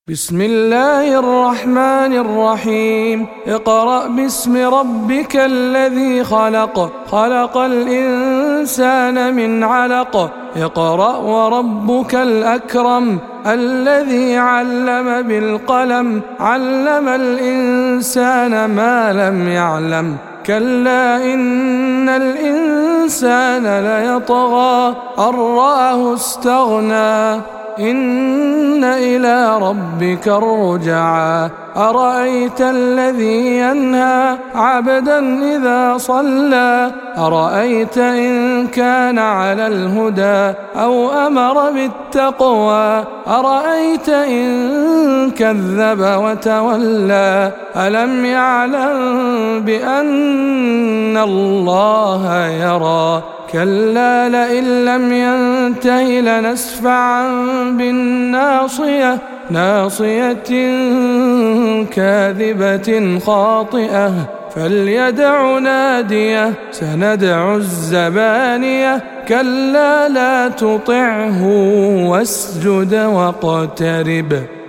بسم الله الرحمن الرحيم. اقرأ باسم ربك الذي خلق، خلق الإنسان من علق. اقرأ وربك الأكرم الذي علم بالقلم، علم الإنسان ما لم يعلم. كلا إن الإنسان ليطغى أن رآه استغنى، إن إلى ربك الرجعى. أرأيت الذي ينهى عبدا إذا صلى، أرأيت إن كان على الهدى أو أمر بالتقوى، أرأيت إن كذب وتولى. ألم يعلم بأن الله يرى. كلا لئن لم ينته لنسفعا بالناصية، ناصية كاذبة خاطئة. فليدع ناديه، سندع الزبانية. كلا لا تطعه واسجد واقترب.